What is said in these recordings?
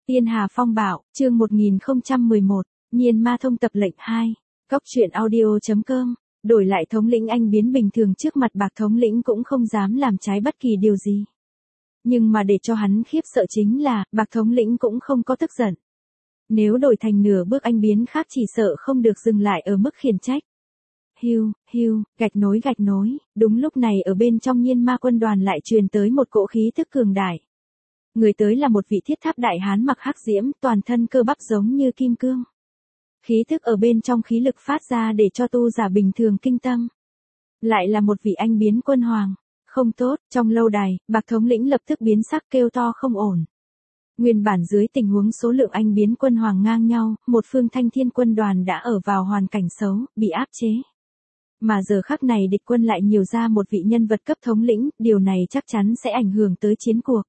Tiên Hà Phong Bạo, chương 1011, Nhiên Ma Thông tập lệnh 2. Cóc truyện audio.com. Đổi lại thống lĩnh anh biến bình thường trước mặt Bạc thống lĩnh cũng không dám làm trái bất kỳ điều gì. Nhưng mà để cho hắn khiếp sợ chính là, Bạc thống lĩnh cũng không có tức giận. Nếu đổi thành nửa bước anh biến khác chỉ sợ không được dừng lại ở mức khiển trách. Hiu, gạch nối, đúng lúc này ở bên trong Nhiên Ma quân đoàn lại truyền tới một cỗ khí thức cường đại. Người tới là một vị thiết tháp đại hán mặc hắc diễm, toàn thân cơ bắp giống như kim cương. Khí thức ở bên trong khí lực phát ra để cho tu giả bình thường kinh tâm. Lại là một vị anh biến quân hoàng. Không tốt, trong lâu đài, Bạc thống lĩnh lập tức biến sắc kêu to không ổn. Nguyên bản dưới tình huống số lượng anh biến quân hoàng ngang nhau, một phương Thanh Thiên quân đoàn đã ở vào hoàn cảnh xấu, bị áp chế. Mà giờ khắc này địch quân lại nhiều ra một vị nhân vật cấp thống lĩnh, điều này chắc chắn sẽ ảnh hưởng tới chiến cuộc.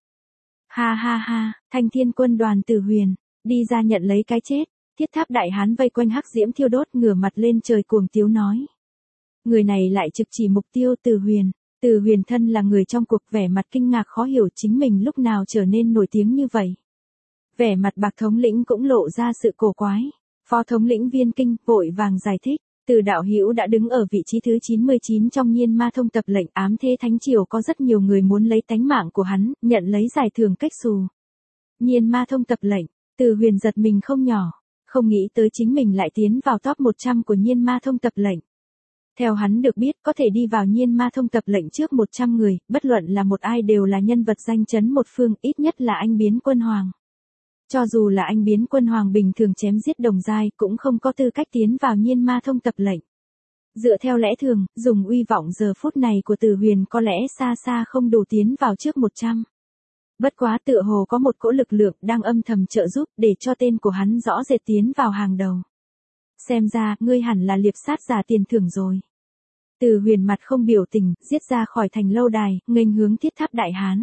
Ha, Thanh Thiên quân đoàn Từ Huyền, đi ra nhận lấy cái chết. Thiết tháp đại hán vây quanh hắc diễm thiêu đốt ngửa mặt lên trời cuồng tiếu nói. Người này lại trực chỉ mục tiêu Từ Huyền. Từ Huyền thân là người trong cuộc, vẻ mặt kinh ngạc khó hiểu chính mình lúc nào trở nên nổi tiếng như vậy. Vẻ mặt Bạc thống lĩnh cũng lộ ra sự cổ quái. Phó thống lĩnh Viên Kinh vội vàng giải thích. Từ đạo hữu đã đứng ở vị trí thứ 99 trong Nhiên Ma Thông tập lệnh, ám thế thánh triều có rất nhiều người muốn lấy tánh mạng của hắn, nhận lấy giải thưởng cách xù. Nhiên Ma Thông tập lệnh, Từ Huyền giật mình không nhỏ, không nghĩ tới chính mình lại tiến vào top 100 của Nhiên Ma Thông tập lệnh. Theo hắn được biết, có thể đi vào Nhiên Ma Thông tập lệnh trước 100 người, bất luận là một ai đều là nhân vật danh chấn một phương, ít nhất là anh biến quân hoàng. Cho dù là anh biến quân hoàng bình thường chém giết đồng giai cũng không có tư cách tiến vào Nhiên Ma Thông tập lệnh. Dựa theo lẽ thường, dùng uy vọng giờ phút này của Từ Huyền có lẽ xa không đủ tiến vào trước 100. Bất quá tựa hồ có một cỗ lực lượng đang âm thầm trợ giúp để cho tên của hắn rõ rệt tiến vào hàng đầu. Xem ra, ngươi hẳn là liệp sát giả tiền thưởng rồi. Từ Huyền mặt không biểu tình, giết ra khỏi thành lâu đài, nghênh hướng thiết tháp đại hán.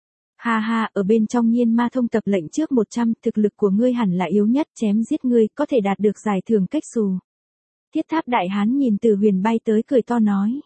Ha, ở bên trong Nhiên Ma Thông tập lệnh trước 100, thực lực của ngươi hẳn là yếu nhất, chém giết ngươi, có thể đạt được giải thưởng cách xù. Thiết tháp đại hán nhìn Từ Huyền bay tới cười to nói.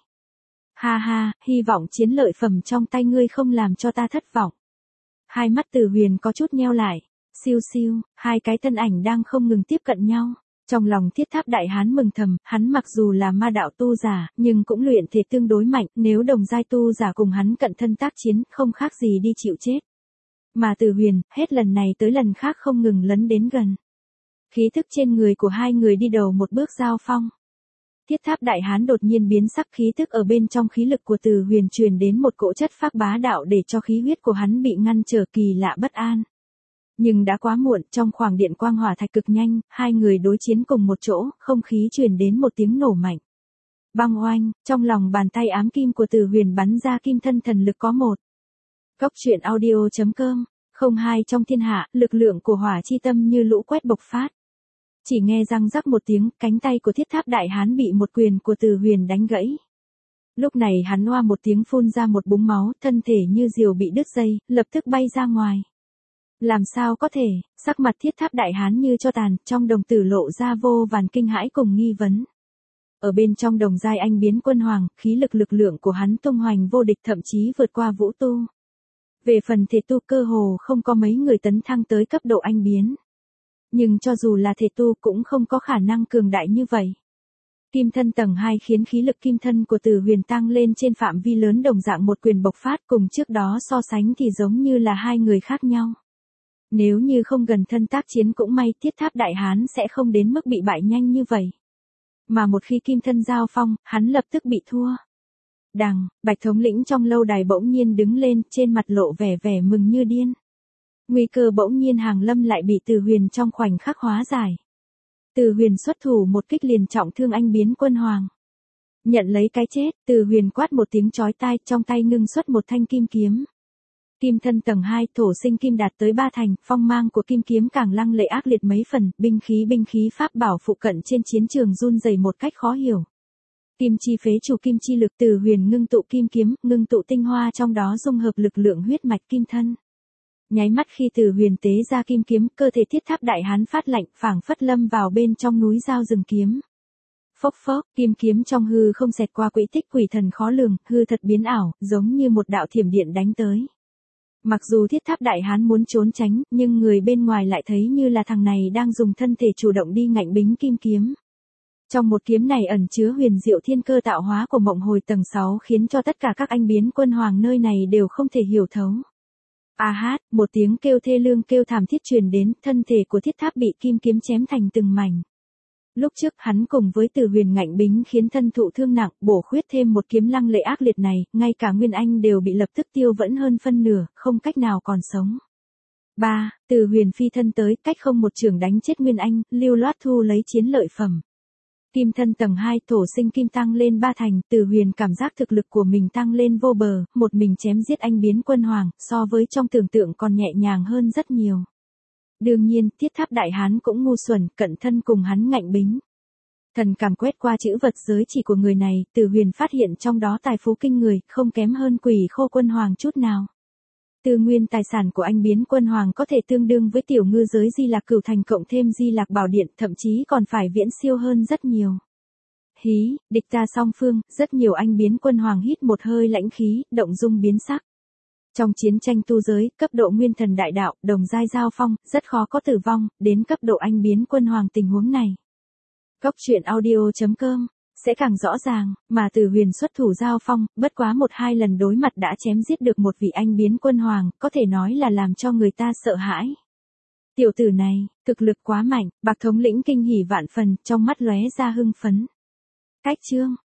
Ha, hy vọng chiến lợi phẩm trong tay ngươi không làm cho ta thất vọng. Hai mắt Từ Huyền có chút nheo lại, siêu, hai cái thân ảnh đang không ngừng tiếp cận nhau. Trong lòng thiết tháp đại hán mừng thầm, hắn mặc dù là ma đạo tu giả, nhưng cũng luyện thể tương đối mạnh, nếu đồng giai tu giả cùng hắn cận thân tác chiến, không khác gì đi chịu chết. Mà Từ Huyền, hết lần này tới lần khác không ngừng lấn đến gần. Khí thức trên người của hai người đi đầu một bước giao phong. Thiết tháp đại hán đột nhiên biến sắc, khí thức ở bên trong khí lực của Từ Huyền truyền đến một cỗ chất phác bá đạo để cho khí huyết của hắn bị ngăn trở kỳ lạ bất an. Nhưng đã quá muộn, trong khoảng điện quang hỏa thạch cực nhanh, hai người đối chiến cùng một chỗ, không khí truyền đến một tiếng nổ mạnh. Băng oanh, trong lòng bàn tay ám kim của Từ Huyền bắn ra kim thân thần lực có một. Cóc truyện audio.com, không hai trong thiên hạ, lực lượng của hỏa chi tâm như lũ quét bộc phát. Chỉ nghe răng rắc một tiếng, cánh tay của thiết tháp đại hán bị một quyền của Từ Huyền đánh gãy. Lúc này hắn oa một tiếng phun ra một búng máu, thân thể như diều bị đứt dây, lập tức bay ra ngoài. Làm sao có thể, sắc mặt thiết tháp đại hán như cho tàn, trong đồng tử lộ ra vô vàn kinh hãi cùng nghi vấn. Ở bên trong đồng giai anh biến quân hoàng, khí lực lượng của hắn tung hoành vô địch, thậm chí vượt qua vũ tu. Về phần thể tu cơ hồ không có mấy người tấn thăng tới cấp độ anh biến. Nhưng cho dù là thể tu cũng không có khả năng cường đại như vậy. Kim thân tầng 2 khiến khí lực kim thân của Từ Huyền tăng lên trên phạm vi lớn, đồng dạng một quyền bộc phát, cùng trước đó so sánh thì giống như là hai người khác nhau. Nếu như không gần thân tác chiến cũng may, thiết tháp đại hán sẽ không đến mức bị bại nhanh như vậy. Mà một khi kim thân giao phong, hắn lập tức bị thua. Bạch thống lĩnh trong lâu đài bỗng nhiên đứng lên, trên mặt lộ vẻ mừng như điên. Nguy cơ bỗng nhiên hàng lâm lại bị Từ Huyền trong khoảnh khắc hóa giải. Từ Huyền xuất thủ một kích liền trọng thương anh biến quân hoàng. Nhận lấy cái chết, Từ Huyền quát một tiếng chói tai, trong tay ngưng xuất một thanh kim kiếm. Kim thân tầng 2, thổ sinh kim đạt tới 3 thành, phong mang của kim kiếm càng lăng lệ ác liệt mấy phần, binh khí pháp bảo phụ cận trên chiến trường run rẩy một cách khó hiểu. Kim chi phế chủ kim chi lực, Từ Huyền ngưng tụ kim kiếm, ngưng tụ tinh hoa trong đó dung hợp lực lượng huyết mạch kim thân. Nháy mắt khi Từ Huyền tế ra kim kiếm, cơ thể thiết tháp đại hán phát lạnh, phảng phất lâm vào bên trong núi dao rừng kiếm. Phốc, kim kiếm trong hư không xẹt qua quỹ tích quỷ thần khó lường, hư thật biến ảo, giống như một đạo thiểm điện đánh tới. Mặc dù thiết tháp đại hán muốn trốn tránh, nhưng người bên ngoài lại thấy như là thằng này đang dùng thân thể chủ động đi ngạnh bính kim kiếm. Trong một kiếm này ẩn chứa huyền diệu thiên cơ tạo hóa của mộng hồi tầng 6 khiến cho tất cả các anh biến quân hoàng nơi này đều không thể hiểu thấu. A hát, một tiếng kêu thê lương kêu thảm thiết truyền đến, thân thể của thiết tháp bị kim kiếm chém thành từng mảnh. Lúc trước hắn cùng với Từ Huyền ngạnh bính khiến thân thụ thương nặng, bổ khuyết thêm một kiếm lăng lệ ác liệt này, ngay cả Nguyên Anh đều bị lập tức tiêu vẫn hơn phân nửa, không cách nào còn sống. 3. Từ Huyền phi thân tới, cách không một trường đánh chết Nguyên Anh, lưu loát thu lấy chiến lợi phẩm. Kim thân tầng 2 thổ sinh kim tăng lên 3 thành, Từ Huyền cảm giác thực lực của mình tăng lên vô bờ, một mình chém giết anh biến quân hoàng, so với trong tưởng tượng còn nhẹ nhàng hơn rất nhiều. Đương nhiên, thiết tháp đại hán cũng ngu xuẩn, cận thân cùng hắn ngạnh bính. Thần cảm quét qua chữ vật giới chỉ của người này, Từ Huyền phát hiện trong đó tài phú kinh người, không kém hơn Quỷ Khô quân hoàng chút nào. Tư nguyên tài sản của anh biến quân hoàng có thể tương đương với tiểu ngư giới Di Lạc Cửu Thành cộng thêm Di Lạc Bảo Điện, thậm chí còn phải viễn siêu hơn rất nhiều. Hí, địch ta song phương, rất nhiều anh biến quân hoàng hít một hơi lãnh khí, động dung biến sắc. Trong chiến tranh tu giới, cấp độ nguyên thần đại đạo, đồng giai giao phong, rất khó có tử vong, đến cấp độ anh biến quân hoàng tình huống này. Góc truyện audio.com sẽ càng rõ ràng, mà Từ Huyền xuất thủ giao phong, bất quá 1-2 lần đối mặt đã chém giết được một vị anh biến quân hoàng, có thể nói là làm cho người ta sợ hãi. Tiểu tử này, thực lực quá mạnh, Bạc thống lĩnh kinh hỉ vạn phần, trong mắt lóe ra hưng phấn. Cách chương